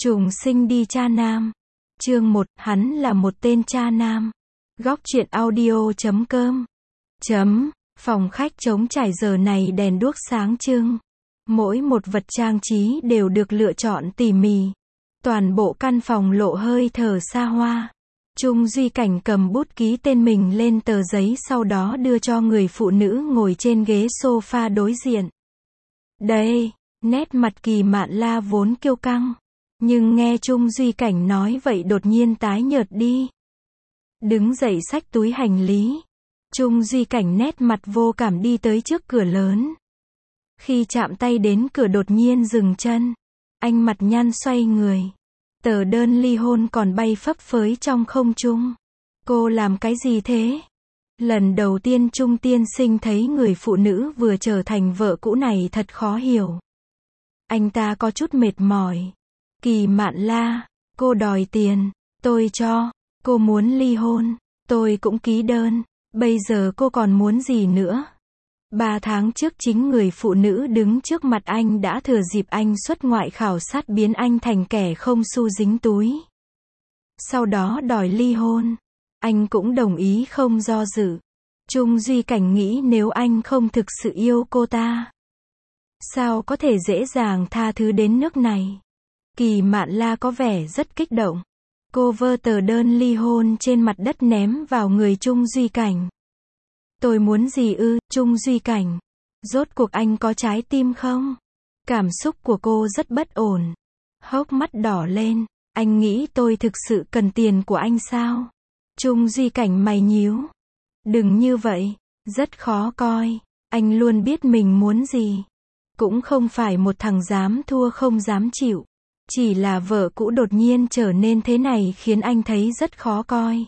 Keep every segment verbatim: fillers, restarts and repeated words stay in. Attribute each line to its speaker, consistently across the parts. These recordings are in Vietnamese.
Speaker 1: Trùng sinh đi cha nam. Chương một, hắn là một tên cha nam. Góc truyện audio chấm com. Chấm, phòng khách trống trải giờ này đèn đuốc sáng trưng. Mỗi một vật trang trí đều được lựa chọn tỉ mỉ. Toàn bộ căn phòng lộ hơi thở xa hoa. Trung Duy Cảnh cầm bút ký tên mình lên tờ giấy, sau đó đưa cho người phụ nữ ngồi trên ghế sofa đối diện. Đây, nét mặt Kỳ Mạn La vốn kiêu căng, nhưng nghe Trung Duy Cảnh nói vậy đột nhiên tái nhợt đi. Đứng dậy xách túi hành lý. Trung Duy Cảnh nét mặt vô cảm đi tới trước cửa lớn. Khi chạm tay đến cửa đột nhiên dừng chân. Anh mặt nhăn xoay người. Tờ đơn ly hôn còn bay phấp phới trong không trung. Cô làm cái gì thế? Lần đầu tiên Trung tiên sinh thấy người phụ nữ vừa trở thành vợ cũ này thật khó hiểu. Anh ta có chút mệt mỏi. Kỳ Mạn La, cô đòi tiền, tôi cho. Cô muốn ly hôn, tôi cũng ký đơn. Bây giờ cô còn muốn gì nữa? Ba tháng trước chính người phụ nữ đứng trước mặt anh đã thừa dịp anh xuất ngoại khảo sát biến anh thành kẻ không xu dính túi. Sau đó đòi ly hôn. Anh cũng đồng ý không do dự. Trung Duy Cảnh nghĩ nếu anh không thực sự yêu cô ta, sao có thể dễ dàng tha thứ đến nước này? Kỳ Mạn La có vẻ rất kích động. Cô vơ tờ đơn ly hôn trên mặt đất ném vào người Trung Duy Cảnh. Tôi muốn gì ư, Trung Duy Cảnh? Rốt cuộc anh có trái tim không? Cảm xúc của cô rất bất ổn. Hốc mắt đỏ lên. Anh nghĩ tôi thực sự cần tiền của anh sao? Trung Duy Cảnh mày nhíu. Đừng như vậy. Rất khó coi. Anh luôn biết mình muốn gì. Cũng không phải một thằng dám thua không dám chịu. Chỉ là vợ cũ đột nhiên trở nên thế này khiến anh thấy rất khó coi.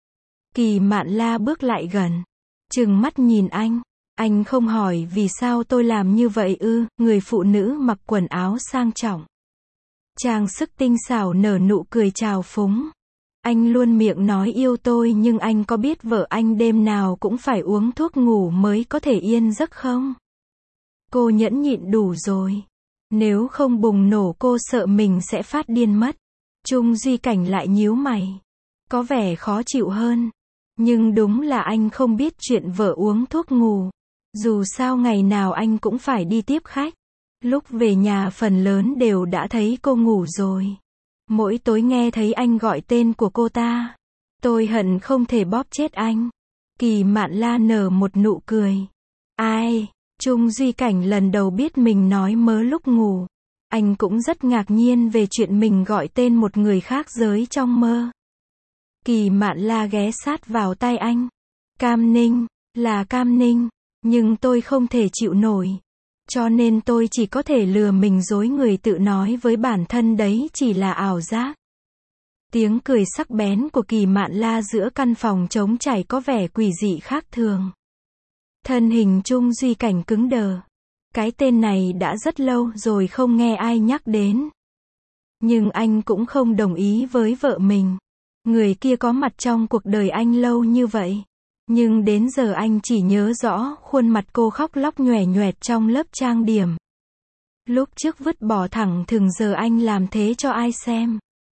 Speaker 1: Kỳ Mạn La bước lại gần. Trừng mắt nhìn anh. Anh không hỏi vì sao tôi làm như vậy ư? Người phụ nữ mặc quần áo sang trọng, trang sức tinh xảo nở nụ cười trào phúng. Anh luôn miệng nói yêu tôi, nhưng anh có biết vợ anh đêm nào cũng phải uống thuốc ngủ mới có thể yên giấc không? Cô nhẫn nhịn đủ rồi. Nếu không bùng nổ cô sợ mình sẽ phát điên mất. Trung Duy Cảnh lại nhíu mày. Có vẻ khó chịu hơn. Nhưng đúng là anh không biết chuyện vợ uống thuốc ngủ. Dù sao ngày nào anh cũng phải đi tiếp khách. Lúc về nhà phần lớn đều đã thấy cô ngủ rồi. Mỗi tối nghe thấy anh gọi tên của cô ta. Tôi hận không thể bóp chết anh. Kỳ Mạn La nở một nụ cười. Ai? Trung Duy Cảnh lần đầu biết mình nói mớ lúc ngủ. Anh cũng rất ngạc nhiên về chuyện mình gọi tên một người khác giới trong mơ. Kỳ Mạn La ghé sát vào tai anh. Cam Ninh, là Cam Ninh, nhưng tôi không thể chịu nổi. Cho nên tôi chỉ có thể lừa mình dối người, tự nói với bản thân đấy chỉ là ảo giác. Tiếng cười sắc bén của Kỳ Mạn La giữa căn phòng trống trải có vẻ quỷ dị khác thường. Thân hình Trung Duy Cảnh cứng đờ. Cái tên này đã rất lâu rồi không nghe ai nhắc đến. Nhưng anh cũng không đồng ý với vợ mình. Người kia có mặt trong cuộc đời anh lâu như vậy. Nhưng đến giờ anh chỉ nhớ rõ khuôn mặt cô khóc lóc nhoẻn nhoẹt trong lớp trang điểm. Lúc trước vứt bỏ thẳng thừng, giờ anh làm thế cho ai xem?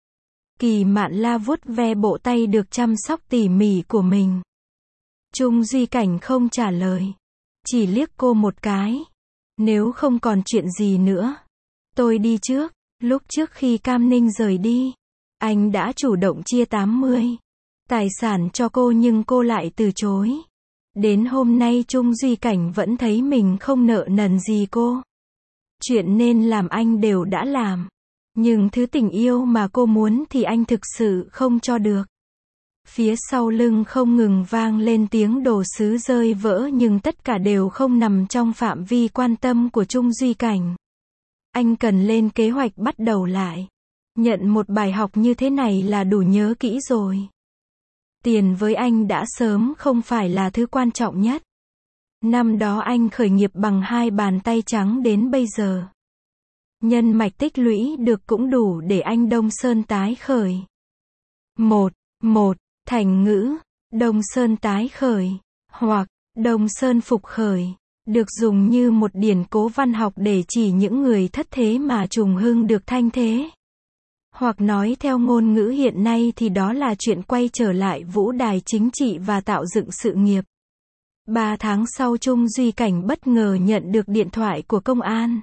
Speaker 1: Kỳ Mạn La vuốt ve bộ tay được chăm sóc tỉ mỉ của mình. Trung Duy Cảnh không trả lời. Chỉ liếc cô một cái. Nếu không còn chuyện gì nữa, tôi đi trước. Lúc trước khi Cam Ninh rời đi, anh đã chủ động chia tám mươi tài sản cho cô, nhưng cô lại từ chối. Đến hôm nay Trung Duy Cảnh vẫn thấy mình không nợ nần gì cô. Chuyện nên làm anh đều đã làm. Nhưng thứ tình yêu mà cô muốn thì anh thực sự không cho được. Phía sau lưng không ngừng vang lên tiếng đồ sứ rơi vỡ, nhưng tất cả đều không nằm trong phạm vi quan tâm của Trung Duy Cảnh. Anh cần lên kế hoạch bắt đầu lại. Nhận một bài học như thế này là đủ nhớ kỹ rồi. Tiền với anh đã sớm không phải là thứ quan trọng nhất. Năm đó anh khởi nghiệp bằng hai bàn tay trắng đến bây giờ. Nhân mạch tích lũy được cũng đủ để anh Đông Sơn tái khởi. Một, một, thành ngữ, Đông Sơn tái khởi, hoặc Đông Sơn phục khởi, được dùng như một điển cố văn học để chỉ những người thất thế mà trùng hưng được thanh thế. Hoặc nói theo ngôn ngữ hiện nay thì đó là chuyện quay trở lại vũ đài chính trị và tạo dựng sự nghiệp. Ba tháng sau Trung Duy Cảnh bất ngờ nhận được điện thoại của công an.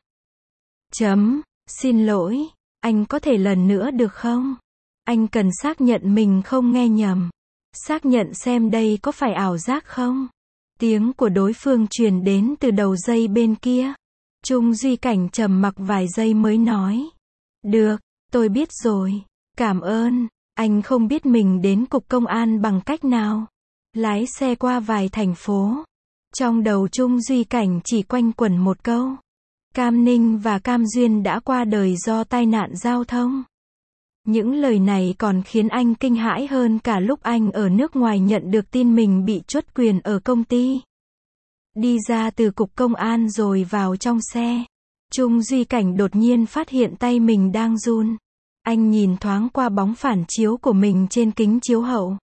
Speaker 1: Chấm, xin lỗi, anh có thể lần nữa được không? Anh cần xác nhận mình không nghe nhầm. Xác nhận xem đây có phải ảo giác không? Tiếng của đối phương truyền đến từ đầu dây bên kia. Trung Duy Cảnh trầm mặc vài giây mới nói. Được, tôi biết rồi. Cảm ơn. Anh không biết mình đến cục công an bằng cách nào. Lái xe qua vài thành phố. Trong đầu Trung Duy Cảnh chỉ quanh quẩn một câu. Cam Ninh và Cam Duyên đã qua đời do tai nạn giao thông. Những lời này còn khiến anh kinh hãi hơn cả lúc anh ở nước ngoài nhận được tin mình bị truất quyền ở công ty. Đi ra từ cục công an rồi vào trong xe. Trung Duy Cảnh đột nhiên phát hiện tay mình đang run. Anh nhìn thoáng qua bóng phản chiếu của mình trên kính chiếu hậu.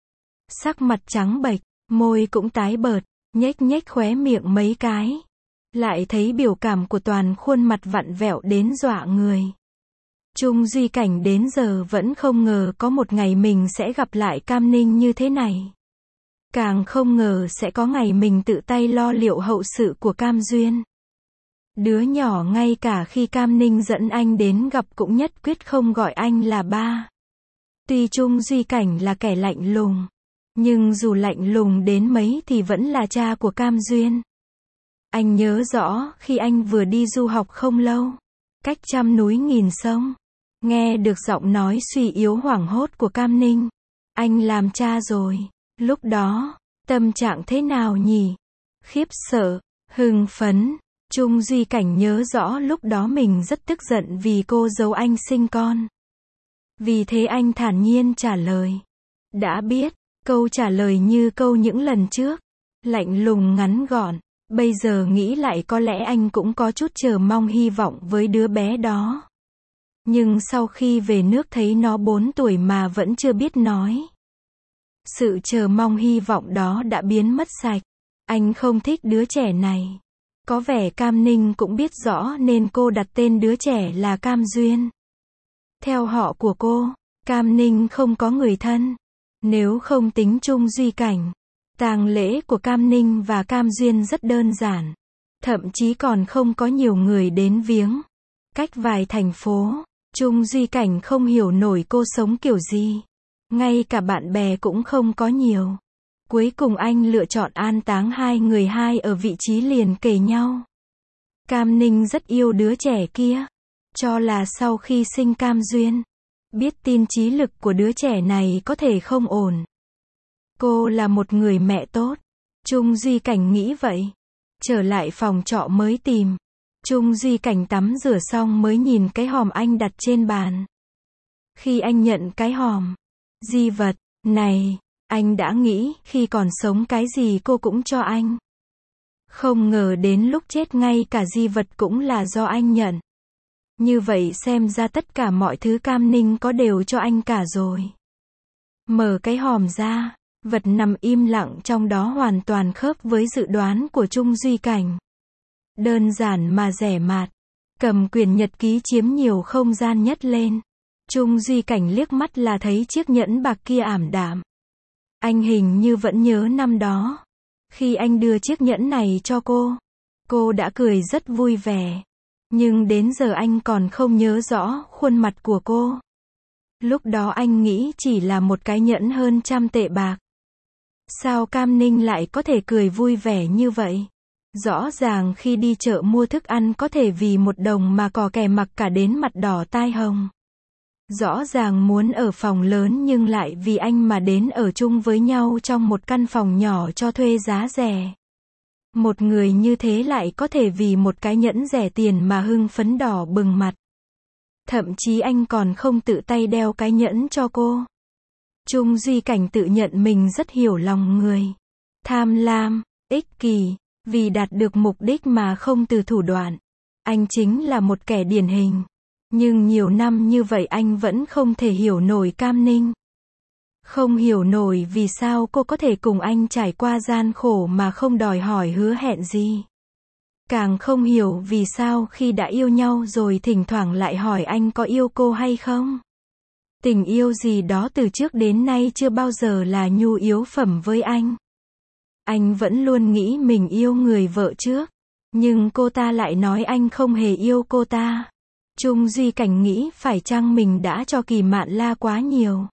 Speaker 1: Sắc mặt trắng bệch, môi cũng tái bợt, nhếch nhếch khóe miệng mấy cái. Lại thấy biểu cảm của toàn khuôn mặt vặn vẹo đến dọa người. Trung Duy Cảnh đến giờ vẫn không ngờ có một ngày mình sẽ gặp lại Cam Ninh như thế này. Càng không ngờ sẽ có ngày mình tự tay lo liệu hậu sự của Cam Duyên. Đứa nhỏ ngay cả khi Cam Ninh dẫn anh đến gặp cũng nhất quyết không gọi anh là ba. Tuy Trung Duy Cảnh là kẻ lạnh lùng, nhưng dù lạnh lùng đến mấy thì vẫn là cha của Cam Duyên. Anh nhớ rõ khi anh vừa đi du học không lâu, cách trăm núi nghìn sông, nghe được giọng nói suy yếu hoảng hốt của Cam Ninh. Anh làm cha rồi. Lúc đó, tâm trạng thế nào nhỉ? Khiếp sợ, hưng phấn. Trung Duy Cảnh nhớ rõ lúc đó mình rất tức giận vì cô giấu anh sinh con. Vì thế anh thản nhiên trả lời. Đã biết, câu trả lời như câu những lần trước. Lạnh lùng ngắn gọn. Bây giờ nghĩ lại có lẽ anh cũng có chút chờ mong hy vọng với đứa bé đó. Nhưng sau khi về nước thấy nó bốn tuổi mà vẫn chưa biết nói. Sự chờ mong hy vọng đó đã biến mất sạch. Anh không thích đứa trẻ này. Có vẻ Cam Ninh cũng biết rõ nên cô đặt tên đứa trẻ là Cam Duyên. Theo họ của cô, Cam Ninh không có người thân. Nếu không tính Trung Duy Cảnh, tang lễ của Cam Ninh và Cam Duyên rất đơn giản. Thậm chí còn không có nhiều người đến viếng. Cách vài thành phố, Trung Duy Cảnh không hiểu nổi cô sống kiểu gì. Ngay cả bạn bè cũng không có nhiều. Cuối cùng anh lựa chọn an táng hai người hai ở vị trí liền kề nhau. Cam Ninh rất yêu đứa trẻ kia. Cho là sau khi sinh Cam Duyên, biết tin trí lực của đứa trẻ này có thể không ổn. Cô là một người mẹ tốt. Trung Duy Cảnh nghĩ vậy. Trở lại phòng trọ mới tìm. Trung Duy Cảnh tắm rửa xong mới nhìn cái hòm anh đặt trên bàn. Khi anh nhận cái hòm di vật này, anh đã nghĩ khi còn sống cái gì cô cũng cho anh. Không ngờ đến lúc chết ngay cả di vật cũng là do anh nhận. Như vậy xem ra tất cả mọi thứ Cam Ninh có đều cho anh cả rồi. Mở cái hòm ra, vật nằm im lặng trong đó hoàn toàn khớp với dự đoán của Trung Duy Cảnh. Đơn giản mà rẻ mạt. Cầm quyển nhật ký chiếm nhiều không gian nhất lên. Trung Duy Cảnh liếc mắt là thấy chiếc nhẫn bạc kia ảm đạm. Anh hình như vẫn nhớ năm đó. Khi anh đưa chiếc nhẫn này cho cô, cô đã cười rất vui vẻ. Nhưng đến giờ anh còn không nhớ rõ khuôn mặt của cô. Lúc đó anh nghĩ chỉ là một cái nhẫn hơn trăm tệ bạc. Sao Cam Ninh lại có thể cười vui vẻ như vậy? Rõ ràng khi đi chợ mua thức ăn có thể vì một đồng mà cò kè mặc cả đến mặt đỏ tai hồng. Rõ ràng muốn ở phòng lớn nhưng lại vì anh mà đến ở chung với nhau trong một căn phòng nhỏ cho thuê giá rẻ. Một người như thế lại có thể vì một cái nhẫn rẻ tiền mà hưng phấn đỏ bừng mặt. Thậm chí anh còn không tự tay đeo cái nhẫn cho cô. Trung Duy Cảnh tự nhận mình rất hiểu lòng người. Tham lam, ích kỷ, vì đạt được mục đích mà không từ thủ đoạn. Anh chính là một kẻ điển hình. Nhưng nhiều năm như vậy anh vẫn không thể hiểu nổi Cam Ninh. Không hiểu nổi vì sao cô có thể cùng anh trải qua gian khổ mà không đòi hỏi hứa hẹn gì. Càng không hiểu vì sao khi đã yêu nhau rồi thỉnh thoảng lại hỏi anh có yêu cô hay không. Tình yêu gì đó từ trước đến nay chưa bao giờ là nhu yếu phẩm với anh. Anh vẫn luôn nghĩ mình yêu người vợ trước. Nhưng cô ta lại nói anh không hề yêu cô ta. Trung Duy Cảnh nghĩ phải chăng mình đã cho Kỳ Mạn La quá nhiều.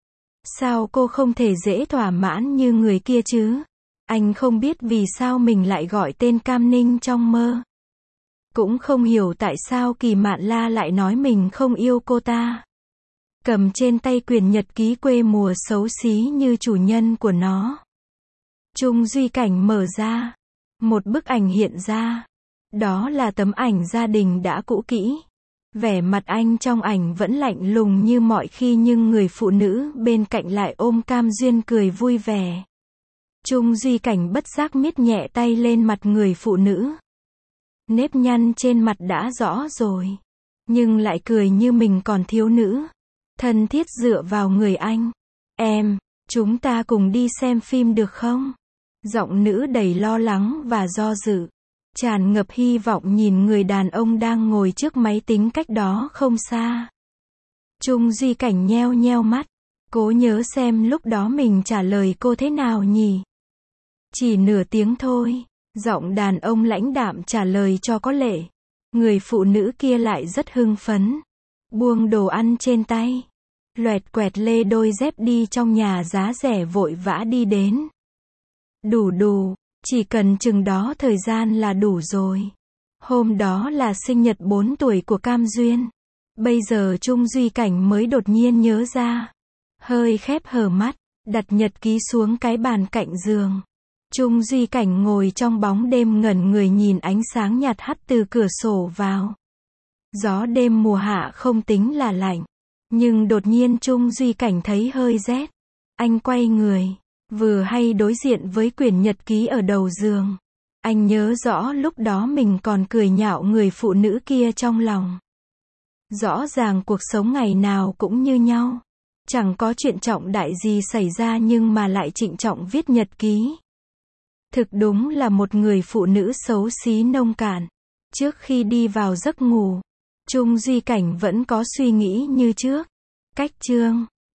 Speaker 1: Sao cô không thể dễ thỏa mãn như người kia chứ? Anh không biết vì sao mình lại gọi tên Cam Ninh trong mơ. Cũng không hiểu tại sao Kỳ Mạn La lại nói mình không yêu cô ta. Cầm trên tay quyển nhật ký quê mùa xấu xí như chủ nhân của nó. Trung Duy Cảnh mở ra. Một bức ảnh hiện ra. Đó là tấm ảnh gia đình đã cũ kỹ. Vẻ mặt anh trong ảnh vẫn lạnh lùng như mọi khi nhưng người phụ nữ bên cạnh lại ôm Cam Duyên cười vui vẻ. Trung Duy Cảnh bất giác miết nhẹ tay lên mặt người phụ nữ. Nếp nhăn trên mặt đã rõ rồi. Nhưng lại cười như mình còn thiếu nữ. Thân thiết dựa vào người anh. Em, chúng ta cùng đi xem phim được không? Giọng nữ đầy lo lắng và do dự. Tràn ngập hy vọng nhìn người đàn ông đang ngồi trước máy tính cách đó không xa. Trung Duy Cảnh nheo nheo mắt. Cố nhớ xem lúc đó mình trả lời cô thế nào nhỉ? Chỉ nửa tiếng thôi. Giọng đàn ông lãnh đạm trả lời cho có lệ. Người phụ nữ kia lại rất hưng phấn. Buông đồ ăn trên tay. Loẹt quẹt lê đôi dép đi trong nhà giá rẻ vội vã đi đến. Đủ đủ, chỉ cần chừng đó thời gian là đủ rồi. Hôm đó là sinh nhật bốn tuổi của Cam Duyên. Bây giờ Trung Duy Cảnh mới đột nhiên nhớ ra. Hơi khép hờ mắt, đặt nhật ký xuống cái bàn cạnh giường. Trung Duy Cảnh ngồi trong bóng đêm ngẩn người nhìn ánh sáng nhạt hắt từ cửa sổ vào. Gió đêm mùa hạ không tính là lạnh. Nhưng đột nhiên Trung Duy Cảnh thấy hơi rét. Anh quay người. Vừa hay đối diện với quyển nhật ký ở đầu giường. Anh nhớ rõ lúc đó mình còn cười nhạo người phụ nữ kia trong lòng. Rõ ràng cuộc sống ngày nào cũng như nhau. Chẳng có chuyện trọng đại gì xảy ra nhưng mà lại trịnh trọng viết nhật ký. Thực đúng là một người phụ nữ xấu xí nông cạn. Trước khi đi vào giấc ngủ, Trung Duy Cảnh vẫn có suy nghĩ như trước. Cách chương